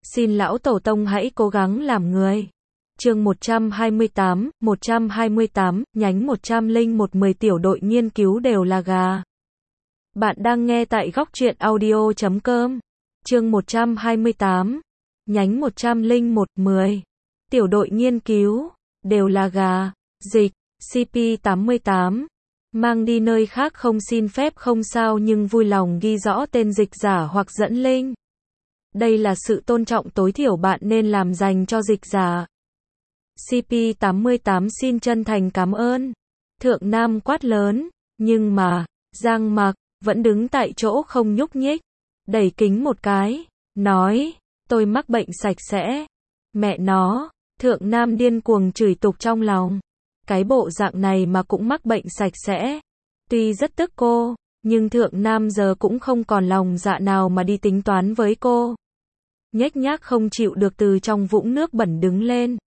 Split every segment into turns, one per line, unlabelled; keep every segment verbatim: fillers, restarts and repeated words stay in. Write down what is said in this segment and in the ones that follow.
Xin lão tổ tông hãy cố gắng làm người. Chương một trăm hai mươi tám, một trăm hai mươi tám, nhánh một trăm lẻ một mười tiểu đội nghiên cứu đều là gà. Bạn đang nghe tại góc truyện audio chấm com. Chương một trăm hai mươi tám, nhánh một trăm lẻ một, mười. Tiểu đội nghiên cứu, đều là gà. Dịch, xê pê tám mươi tám. Mang đi nơi khác không xin phép không sao nhưng vui lòng ghi rõ tên dịch giả hoặc dẫn link. Đây là sự tôn trọng tối thiểu bạn nên làm dành cho dịch giả. xê pê tám mươi tám xin chân thành cảm ơn. Thượng Nam quát lớn, nhưng mà, Giang Mặc, vẫn đứng tại chỗ không nhúc nhích. Đẩy kính một cái, nói, tôi mắc bệnh sạch sẽ. Mẹ nó, Thượng Nam điên cuồng chửi tục trong lòng. Cái bộ dạng này mà cũng mắc bệnh sạch sẽ. Tuy rất tức cô, nhưng Thượng Nam giờ cũng không còn lòng dạ nào mà đi tính toán với cô. Nhếch nhác không chịu được từ trong vũng nước bẩn đứng lên.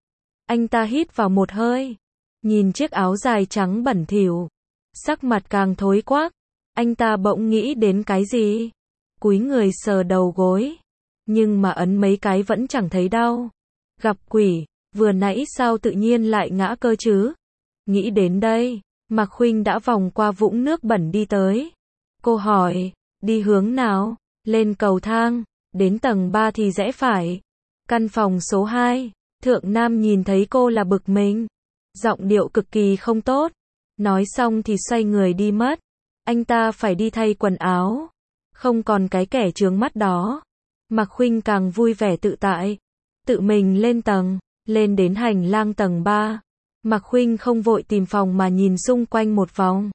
Anh ta hít vào một hơi, nhìn chiếc áo dài trắng bẩn thỉu, sắc mặt càng thối quắc. Anh ta bỗng nghĩ đến cái gì, cúi người sờ đầu gối, nhưng mà ấn mấy cái vẫn chẳng thấy đau. Gặp quỷ, vừa nãy sao tự nhiên lại ngã cơ chứ? Nghĩ đến đây, Mạc Khuynh đã vòng qua vũng nước bẩn đi tới. Cô hỏi, đi hướng nào? Lên cầu thang, đến tầng ba thì rẽ phải. Căn phòng số hai. Thượng Nam nhìn thấy cô là bực mình. Giọng điệu cực kỳ không tốt. Nói xong thì xoay người đi mất. Anh ta phải đi thay quần áo. Không còn cái kẻ chướng mắt đó. Mạc Khuynh càng vui vẻ tự tại. Tự mình lên tầng, lên đến hành lang tầng ba. Mạc Khuynh không vội tìm phòng mà nhìn xung quanh một vòng.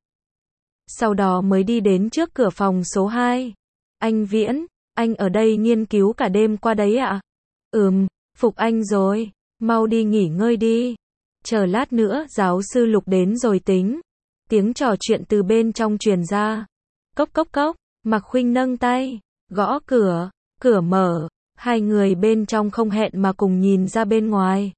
Sau đó mới đi đến trước cửa phòng số hai. Anh Viễn, anh ở đây nghiên cứu cả đêm qua đấy ạ? À? Ừm, phục anh rồi, mau đi nghỉ ngơi đi. Chờ lát nữa giáo sư Lục đến rồi tính. Tiếng trò chuyện từ bên trong truyền ra. Cốc cốc cốc, Mạc Khuynh nâng tay, gõ cửa, cửa mở. Hai người bên trong không hẹn mà cùng nhìn ra bên ngoài.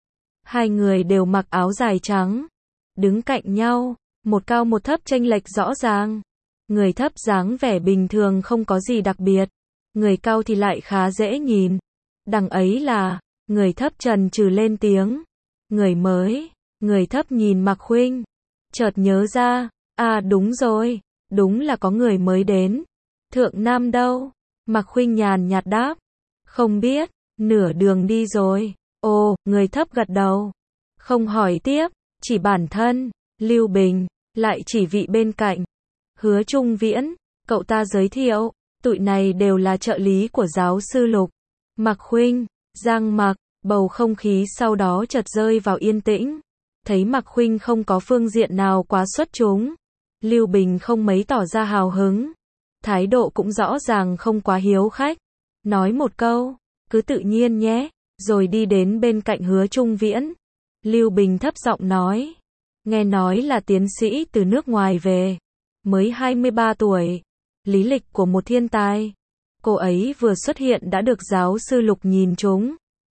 Hai người đều mặc áo dài trắng, đứng cạnh nhau, một cao một thấp chênh lệch rõ ràng. Người thấp dáng vẻ bình thường không có gì đặc biệt, người cao thì lại khá dễ nhìn. Đằng ấy là, người thấp chần chừ lên tiếng. Người mới, người thấp nhìn Mạc Khuynh, chợt nhớ ra, à đúng rồi, đúng là có người mới đến. Thượng Nam đâu? Mạc Khuynh nhàn nhạt đáp, không biết, nửa đường đi rồi. Ồ, người thấp gật đầu, không hỏi tiếp, chỉ bản thân, Lưu Bình, lại chỉ vị bên cạnh. Hứa Trung Viễn, cậu ta giới thiệu, tụi này đều là trợ lý của giáo sư Lục. Mạc Khuynh, Giang Mặc, bầu không khí sau đó chợt rơi vào yên tĩnh. Thấy Mạc Khuynh không có phương diện nào quá xuất chúng. Lưu Bình không mấy tỏ ra hào hứng. Thái độ cũng rõ ràng không quá hiếu khách. Nói một câu, cứ tự nhiên nhé, rồi đi đến bên cạnh Hứa Trung Viễn. Lưu Bình thấp giọng nói, nghe nói là tiến sĩ từ nước ngoài về, mới hai mươi ba tuổi, lý lịch của một thiên tài. Cô ấy vừa xuất hiện đã được giáo sư Lục nhìn trúng.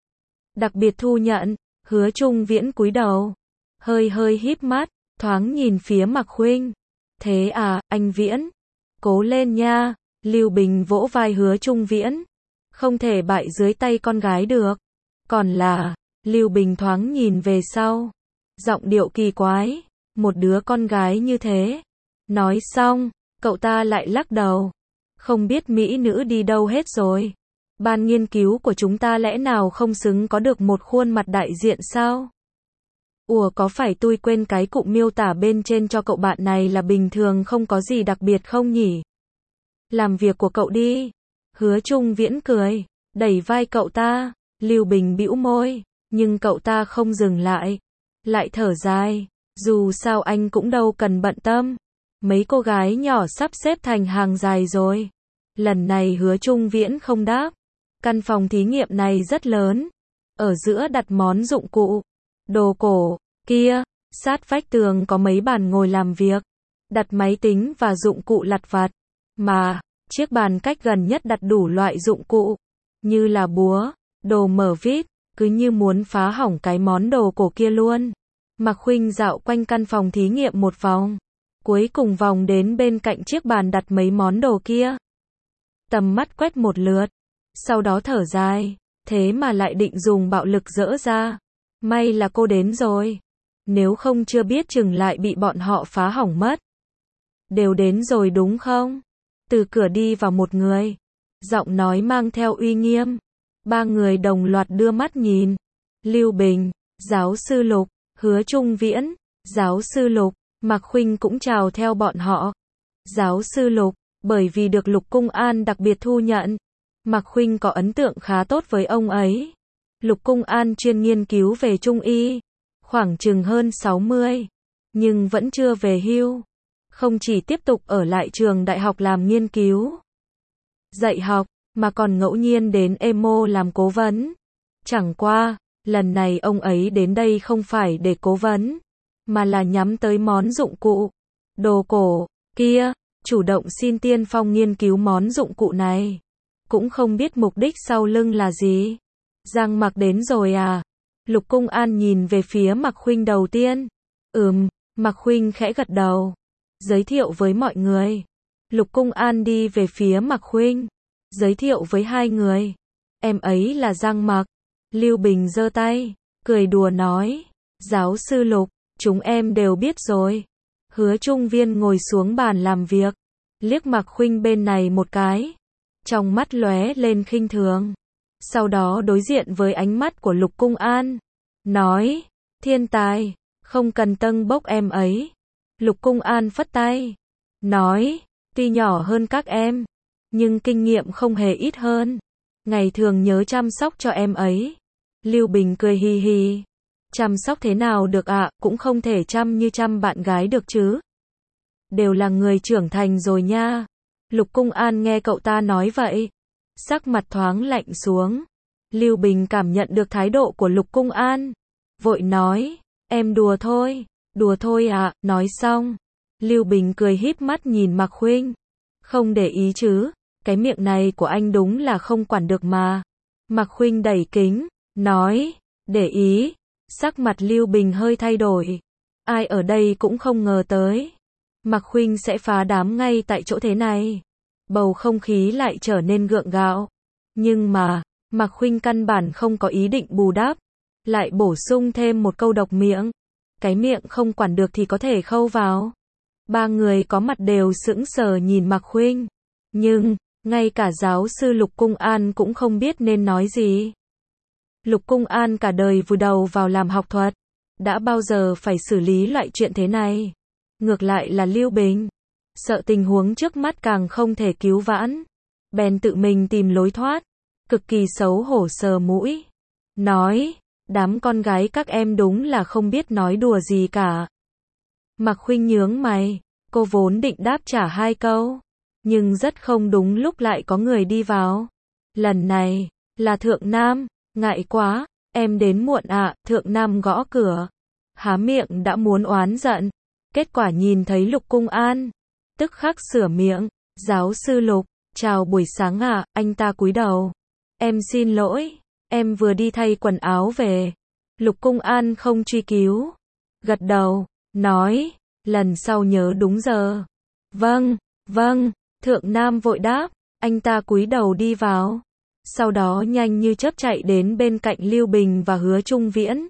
Đặc biệt thu nhận. Hứa Trung Viễn cúi đầu, hơi hơi híp mắt, thoáng nhìn phía Mạc Khuynh. Thế à, anh Viễn, cố lên nha. Lưu Bình vỗ vai Hứa Trung Viễn. Không thể bại dưới tay con gái được. Còn là, Lưu Bình thoáng nhìn về sau. Giọng điệu kỳ quái, một đứa con gái như thế. Nói xong, cậu ta lại lắc đầu. Không biết mỹ nữ đi đâu hết rồi. Ban nghiên cứu của chúng ta lẽ nào không xứng có được một khuôn mặt đại diện sao? Ủa có phải tôi quên cái cụm miêu tả bên trên cho cậu bạn này là bình thường không có gì đặc biệt không nhỉ? Làm việc của cậu đi. Hứa Trung Viễn cười, đẩy vai cậu ta. Lưu Bình bĩu môi, nhưng cậu ta không dừng lại. Lại thở dài, dù sao anh cũng đâu cần bận tâm. Mấy cô gái nhỏ sắp xếp thành hàng dài rồi. Lần này Hứa Trung Viễn không đáp. Căn phòng thí nghiệm này rất lớn. Ở giữa đặt món dụng cụ, đồ cổ, kia, sát vách tường có mấy bàn ngồi làm việc. Đặt máy tính và dụng cụ lặt vặt. Mà, chiếc bàn cách gần nhất đặt đủ loại dụng cụ. Như là búa, đồ mở vít, cứ như muốn phá hỏng cái món đồ cổ kia luôn. Mạc Khuynh dạo quanh căn phòng thí nghiệm một vòng. Cuối cùng vòng đến bên cạnh chiếc bàn đặt mấy món đồ kia. Tầm mắt quét một lượt. sau đó thở dài, thế mà lại định dùng bạo lực dỡ ra. May là cô đến rồi. Nếu không chưa biết chừng lại bị bọn họ phá hỏng mất. Đều đến rồi đúng không? Từ cửa đi vào một người. Giọng nói mang theo uy nghiêm. Ba người đồng loạt đưa mắt nhìn. Lưu Bình, giáo sư Lục, Hứa Trung Viễn, giáo sư Lục, Mạc Khuynh cũng chào theo bọn họ. Giáo sư Lục, bởi vì được Lục Cung An đặc biệt thu nhận, Mạc Khuynh có ấn tượng khá tốt với ông ấy. Lục Cung An chuyên nghiên cứu về Trung y, khoảng chừng hơn sáu mươi, nhưng vẫn chưa về hưu. Không chỉ tiếp tục ở lại trường đại học làm nghiên cứu, dạy học, mà còn ngẫu nhiên đến Emo làm cố vấn. Chẳng qua, lần này ông ấy đến đây không phải để cố vấn, mà là nhắm tới món dụng cụ, đồ cổ, kia, chủ động xin tiên phong nghiên cứu món dụng cụ này. Cũng không biết mục đích sau lưng là gì. Giang Mặc đến rồi à? Lục Cung An nhìn về phía Mạc Khuynh đầu tiên. Ừm, Mạc Khuynh khẽ gật đầu. Giới thiệu với mọi người. Lục Cung An đi về phía Mạc Khuynh. Giới thiệu với hai người. Em ấy là Giang Mặc. Lưu Bình giơ tay, cười đùa nói. Giáo sư Lục, chúng em đều biết rồi. Hứa Trung Viên ngồi xuống bàn làm việc. Liếc Mạc Khuynh bên này một cái. Trong mắt lóe lên khinh thường. Sau đó đối diện với ánh mắt của Lục Cung An. Nói, thiên tài, không cần tâng bốc em ấy. Lục Cung An phất tay. Nói, tuy nhỏ hơn các em, nhưng kinh nghiệm không hề ít hơn. Ngày thường nhớ chăm sóc cho em ấy. Lưu Bình cười hì hì. Chăm sóc thế nào được ạ, à, cũng không thể chăm như chăm bạn gái được chứ. Đều là người trưởng thành rồi nha. Lục Cung An nghe cậu ta nói vậy, sắc mặt thoáng lạnh xuống. Lưu Bình cảm nhận được thái độ của Lục Cung An, vội nói, em đùa thôi, đùa thôi ạ, à. Nói xong, Lưu Bình cười híp mắt nhìn Mạc Khuynh, không để ý chứ, cái miệng này của anh đúng là không quản được mà. Mạc Khuynh đẩy kính, nói, để ý. Sắc mặt Lưu Bình hơi thay đổi, ai ở đây cũng không ngờ tới Mạc Khuynh sẽ phá đám ngay tại chỗ thế này. Bầu không khí lại trở nên gượng gạo. Nhưng mà, Mạc Khuynh căn bản không có ý định bù đắp, lại bổ sung thêm một câu độc miệng. Cái miệng không quản được thì có thể khâu vào. Ba người có mặt đều sững sờ nhìn Mạc Khuynh. Nhưng, ngay cả giáo sư Lục Cung An cũng không biết nên nói gì. Lục Cung An cả đời vùi đầu vào làm học thuật, đã bao giờ phải xử lý loại chuyện thế này. Ngược lại là Lưu Bình, sợ tình huống trước mắt càng không thể cứu vãn, bèn tự mình tìm lối thoát, cực kỳ xấu hổ sờ mũi. Nói, đám con gái các em đúng là không biết nói đùa gì cả. Mạc Khuynh nhướng mày, cô vốn định đáp trả hai câu, nhưng rất không đúng lúc lại có người đi vào. Lần này, là Thượng Nam, ngại quá, em đến muộn ạ, à. Thượng Nam gõ cửa, há miệng đã muốn oán giận, kết quả nhìn thấy Lục Cung An, tức khắc sửa miệng, giáo sư Lục, chào buổi sáng ạ, à. Anh ta cúi đầu, em xin lỗi, em vừa đi thay quần áo về. Lục Cung An không truy cứu, gật đầu, nói, lần sau nhớ đúng giờ. Vâng, vâng, Thượng Nam vội đáp, anh ta cúi đầu đi vào. Sau đó nhanh như chớp chạy đến bên cạnh Lưu Bình và Hứa Trung Viễn.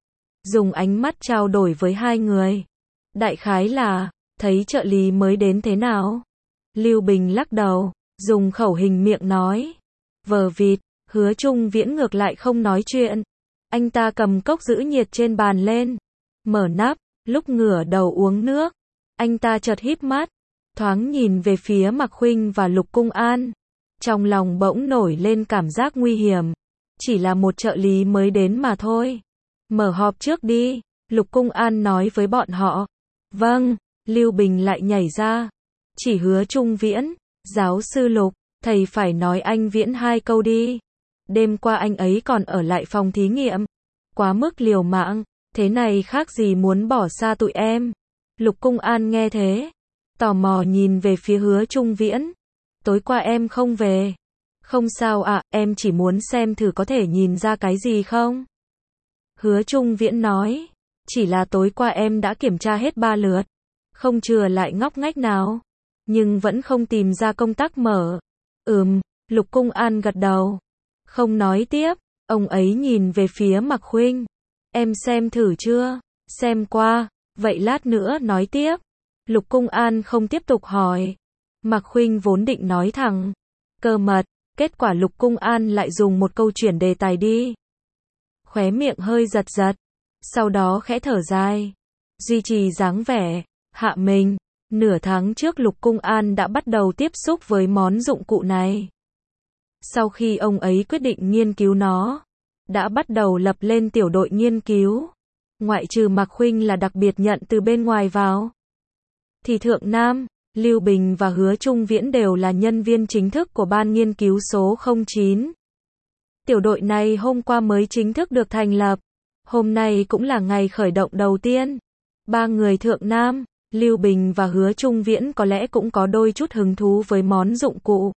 Dùng ánh mắt trao đổi với hai người. Đại khái là, thấy trợ lý mới đến thế nào? Lưu Bình lắc đầu, dùng khẩu hình miệng nói. Vờ vịt, Hứa Trung Viễn ngược lại không nói chuyện. Anh ta cầm cốc giữ nhiệt trên bàn lên. Mở nắp, lúc ngửa đầu uống nước. Anh ta chợt híp mắt, thoáng nhìn về phía Mạc Khuynh và Lục Cung An. Trong lòng bỗng nổi lên cảm giác nguy hiểm. Chỉ là một trợ lý mới đến mà thôi. Mở họp trước đi, Lục Cung An nói với bọn họ. Vâng, Lưu Bình lại nhảy ra. Chỉ Hứa Trung Viễn, giáo sư Lục, thầy phải nói anh Viễn hai câu đi. Đêm qua anh ấy còn ở lại phòng thí nghiệm. Quá mức liều mạng, thế này khác gì muốn bỏ xa tụi em. Lục Cung An nghe thế, tò mò nhìn về phía Hứa Trung Viễn. Tối qua em không về. Không sao ạ, à, em chỉ muốn xem thử có thể nhìn ra cái gì không. Hứa Trung Viễn nói, chỉ là tối qua em đã kiểm tra hết ba lượt, không chừa lại ngóc ngách nào, nhưng vẫn không tìm ra công tắc mở. Ừm, Lục Cung An gật đầu, không nói tiếp, ông ấy nhìn về phía Mạc Khuynh. Em xem thử chưa? Xem qua, vậy lát nữa nói tiếp. Lục Cung An không tiếp tục hỏi. Mạc Khuynh vốn định nói thẳng, cơ mật, kết quả Lục Cung An lại dùng một câu chuyển đề tài đi. Khóe miệng hơi giật giật, sau đó khẽ thở dài, duy trì dáng vẻ hạ mình. Nửa tháng trước Lục Cung An đã bắt đầu tiếp xúc với món dụng cụ này. Sau khi ông ấy quyết định nghiên cứu nó, đã bắt đầu lập lên tiểu đội nghiên cứu. Ngoại trừ Mạc Khuynh là đặc biệt nhận từ bên ngoài vào, thì Thượng Nam, Lưu Bình và Hứa Trung Viễn đều là nhân viên chính thức của ban nghiên cứu số không chín. Tiểu đội này hôm qua mới chính thức được thành lập. Hôm nay cũng là ngày khởi động đầu tiên. Ba người Thượng Nam, Lưu Bình và Hứa Trung Viễn có lẽ cũng có đôi chút hứng thú với món dụng cụ.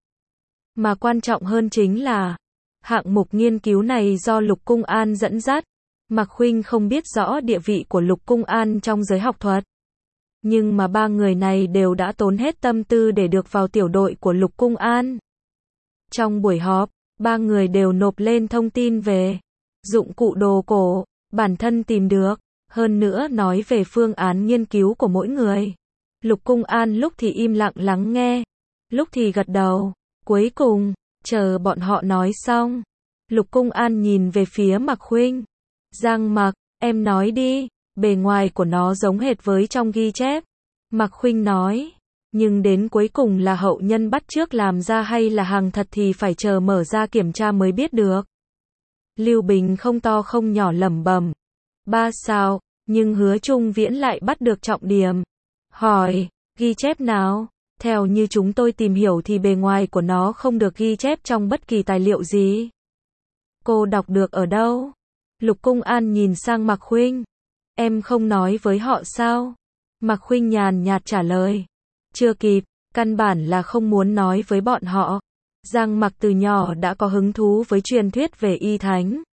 Mà quan trọng hơn chính là, hạng mục nghiên cứu này do Lục Cung An dẫn dắt. Mạc Khuynh không biết rõ địa vị của Lục Cung An trong giới học thuật. Nhưng mà ba người này đều đã tốn hết tâm tư để được vào tiểu đội của Lục Cung An. Trong buổi họp, ba người đều nộp lên thông tin về dụng cụ đồ cổ, bản thân tìm được, hơn nữa nói về phương án nghiên cứu của mỗi người. Lục Cung An lúc thì im lặng lắng nghe, lúc thì gật đầu. Cuối cùng, chờ bọn họ nói xong, Lục Cung An nhìn về phía Mạc Khuynh. Giang Mạc, em nói đi, bề ngoài của nó giống hệt với trong ghi chép. Mạc Khuynh nói, nhưng đến cuối cùng là hậu nhân bắt chước làm ra hay là hàng thật thì phải chờ mở ra kiểm tra mới biết được. Lưu Bình không to không nhỏ lẩm bẩm, ba sao, nhưng Hứa Trung Viễn lại bắt được trọng điểm. Hỏi, ghi chép nào? Theo như chúng tôi tìm hiểu thì bề ngoài của nó không được ghi chép trong bất kỳ tài liệu gì. Cô đọc được ở đâu? Lục Cung An nhìn sang Mạc Khuynh. Em không nói với họ sao? Mạc Khuynh nhàn nhạt trả lời. Chưa kịp, căn bản là không muốn nói với bọn họ. Giang Mặc từ nhỏ đã có hứng thú với truyền thuyết về y thánh.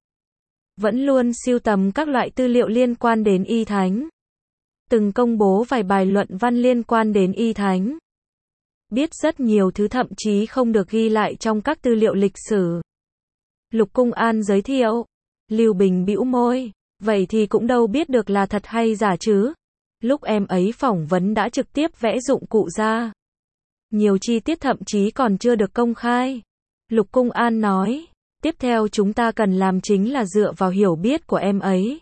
Vẫn luôn sưu tầm các loại tư liệu liên quan đến y thánh. Từng công bố vài bài luận văn liên quan đến y thánh. Biết rất nhiều thứ thậm chí không được ghi lại trong các tư liệu lịch sử. Lục Cung An giới thiệu. Lưu Bình bĩu môi. Vậy thì cũng đâu biết được là thật hay giả chứ. Lúc em ấy phỏng vấn đã trực tiếp vẽ dụng cụ ra. Nhiều chi tiết thậm chí còn chưa được công khai. Lục Cung An nói. Tiếp theo chúng ta cần làm chính là dựa vào hiểu biết của em ấy.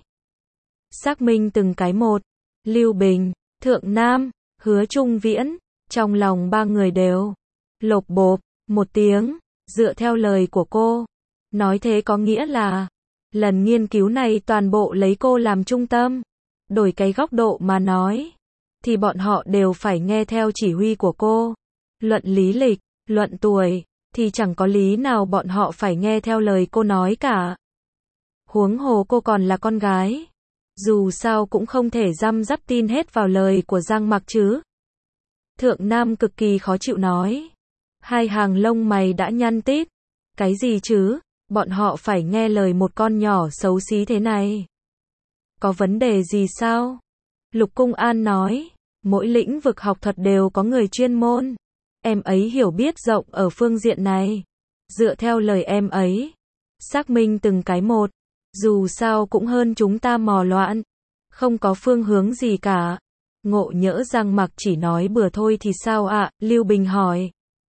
Xác minh từng cái một. Lưu Bình, Thượng Nam, Hứa Trung Viễn. Trong lòng ba người đều lộp bộp một tiếng, dựa theo lời của cô. Nói thế có nghĩa là, lần nghiên cứu này toàn bộ lấy cô làm trung tâm. Đổi cái góc độ mà nói, thì bọn họ đều phải nghe theo chỉ huy của cô. Luận lý lịch, luận tuổi, thì chẳng có lý nào bọn họ phải nghe theo lời cô nói cả. Huống hồ cô còn là con gái. Dù sao cũng không thể răm rắp tin hết vào lời của Giang Mặc chứ. Thượng Nam cực kỳ khó chịu nói. Hai hàng lông mày đã nhăn tít. Cái gì chứ? Bọn họ phải nghe lời một con nhỏ xấu xí thế này. Có vấn đề gì sao? Lục Cung An nói. Mỗi lĩnh vực học thuật đều có người chuyên môn. Em ấy hiểu biết rộng ở phương diện này. Dựa theo lời em ấy, xác minh từng cái một. Dù sao cũng hơn chúng ta mò loạn. Không có phương hướng gì cả. Ngộ nhỡ Giang Mặc chỉ nói bừa thôi thì sao ạ? À? Lưu Bình hỏi.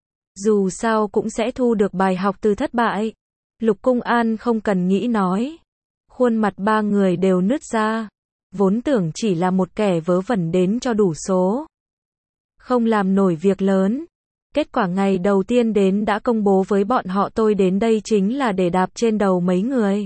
Dù sao cũng sẽ thu được bài học từ thất bại. Lục Cung An không cần nghĩ nói. Khuôn mặt ba người đều nứt ra. Vốn tưởng chỉ là một kẻ vớ vẩn đến cho đủ số. Không làm nổi việc lớn. Kết quả ngày đầu tiên đến đã công bố với bọn họ tôi đến đây chính là để đạp trên đầu mấy người.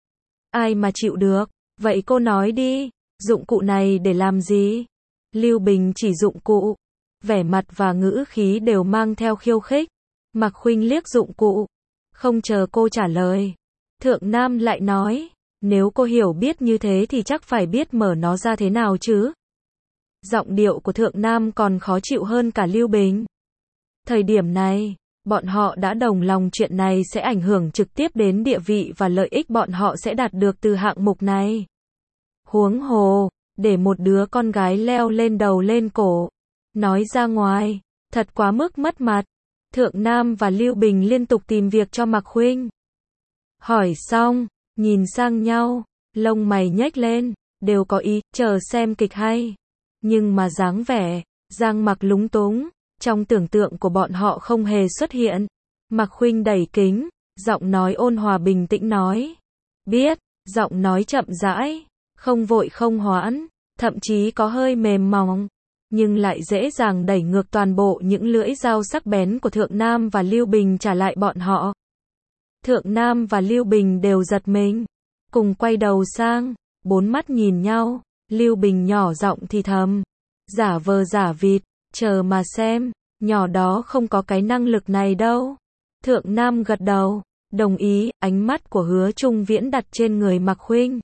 Ai mà chịu được? Vậy cô nói đi, dụng cụ này để làm gì? Lưu Bình chỉ dụng cụ. Vẻ mặt và ngữ khí đều mang theo khiêu khích. Mạc Khuynh liếc dụng cụ. Không chờ cô trả lời. Thượng Nam lại nói. Nếu cô hiểu biết như thế thì chắc phải biết mở nó ra thế nào chứ. Giọng điệu của Thượng Nam còn khó chịu hơn cả Lưu Bình. Thời điểm này, bọn họ đã đồng lòng chuyện này sẽ ảnh hưởng trực tiếp đến địa vị và lợi ích bọn họ sẽ đạt được từ hạng mục này. Huống hồ, để một đứa con gái leo lên đầu lên cổ, nói ra ngoài, thật quá mức mất mặt. Thượng Nam và Lưu Bình liên tục tìm việc cho Mạc Khuynh. Hỏi xong, nhìn sang nhau, lông mày nhếch lên, đều có ý, chờ xem kịch hay. Nhưng mà dáng vẻ, Giang Mặc lúng túng, trong tưởng tượng của bọn họ không hề xuất hiện. Mạc Khuynh đẩy kính, giọng nói ôn hòa bình tĩnh nói. Biết, giọng nói chậm rãi, không vội không hoãn, thậm chí có hơi mềm mỏng, nhưng lại dễ dàng đẩy ngược toàn bộ những lưỡi dao sắc bén của Thượng Nam và Lưu Bình trả lại bọn họ. Thượng Nam và Lưu Bình đều giật mình, cùng quay đầu sang, bốn mắt nhìn nhau, Lưu Bình nhỏ giọng thì thầm, giả vờ giả vịt, chờ mà xem, nhỏ đó không có cái năng lực này đâu. Thượng Nam gật đầu, đồng ý, ánh mắt của Hứa Trung Viễn đặt trên người Mạc Khuynh.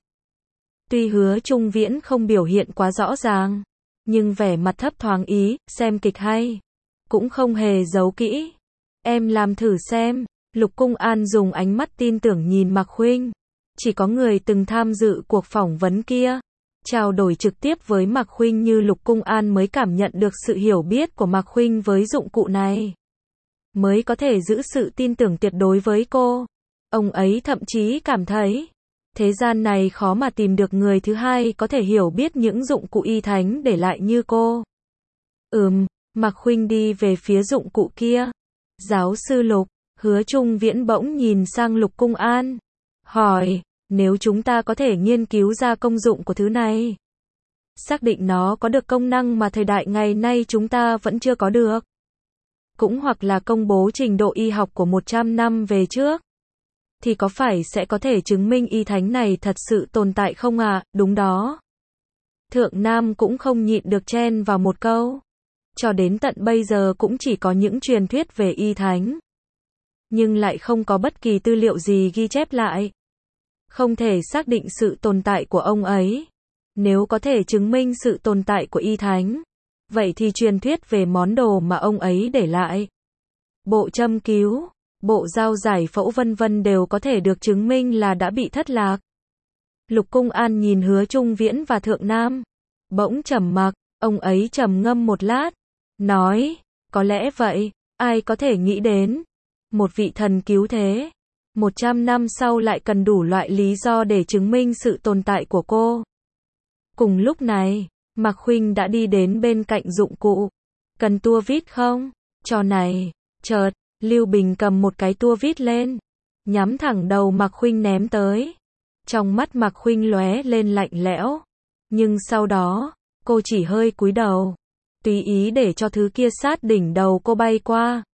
Tuy Hứa Trung Viễn không biểu hiện quá rõ ràng, nhưng vẻ mặt thấp thoáng ý, xem kịch hay, cũng không hề giấu kỹ. Em làm thử xem, Lục Cung An dùng ánh mắt tin tưởng nhìn Mạc Khuynh. Chỉ có người từng tham dự cuộc phỏng vấn kia, trao đổi trực tiếp với Mạc Khuynh như Lục Cung An mới cảm nhận được sự hiểu biết của Mạc Khuynh với dụng cụ này, mới có thể giữ sự tin tưởng tuyệt đối với cô. Ông ấy thậm chí cảm thấy, thế gian này khó mà tìm được người thứ hai có thể hiểu biết những dụng cụ y thánh để lại như cô. Ừm, Mạc Khuynh đi về phía dụng cụ kia. Giáo sư Lục, Hứa Trung Viễn bỗng nhìn sang Lục Cung An, hỏi, nếu chúng ta có thể nghiên cứu ra công dụng của thứ này, xác định nó có được công năng mà thời đại ngày nay chúng ta vẫn chưa có được, cũng hoặc là công bố trình độ y học của một trăm năm về trước, thì có phải sẽ có thể chứng minh y thánh này thật sự tồn tại không ạ? À? Đúng đó. Thượng Nam cũng không nhịn được chen vào một câu. Cho đến tận bây giờ cũng chỉ có những truyền thuyết về y thánh, nhưng lại không có bất kỳ tư liệu gì ghi chép lại. Không thể xác định sự tồn tại của ông ấy. Nếu có thể chứng minh sự tồn tại của y thánh, vậy thì truyền thuyết về món đồ mà ông ấy để lại, bộ châm cứu, bộ dao giải phẫu vân vân đều có thể được chứng minh là đã bị thất lạc. Lục Cung An nhìn Hứa Trung Viễn và Thượng Nam, bỗng trầm mặc, ông ấy trầm ngâm một lát, nói, có lẽ vậy, ai có thể nghĩ đến, một vị thần cứu thế, một trăm năm sau lại cần đủ loại lý do để chứng minh sự tồn tại của cô. Cùng lúc này, Mạc Khuynh đã đi đến bên cạnh dụng cụ. Cần tua vít không? Trò này, chợt, Lưu Bình cầm một cái tua vít lên, nhắm thẳng đầu Mạc Khuynh ném tới. Trong mắt Mạc Khuynh lóe lên lạnh lẽo, nhưng sau đó, cô chỉ hơi cúi đầu, tùy ý để cho thứ kia sát đỉnh đầu cô bay qua.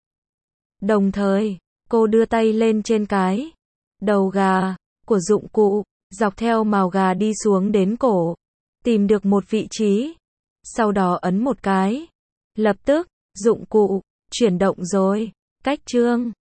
Đồng thời, cô đưa tay lên trên cái đầu gà của dụng cụ, dọc theo mào gà đi xuống đến cổ, tìm được một vị trí, sau đó ấn một cái. Lập tức, dụng cụ chuyển động rồi. Cách chương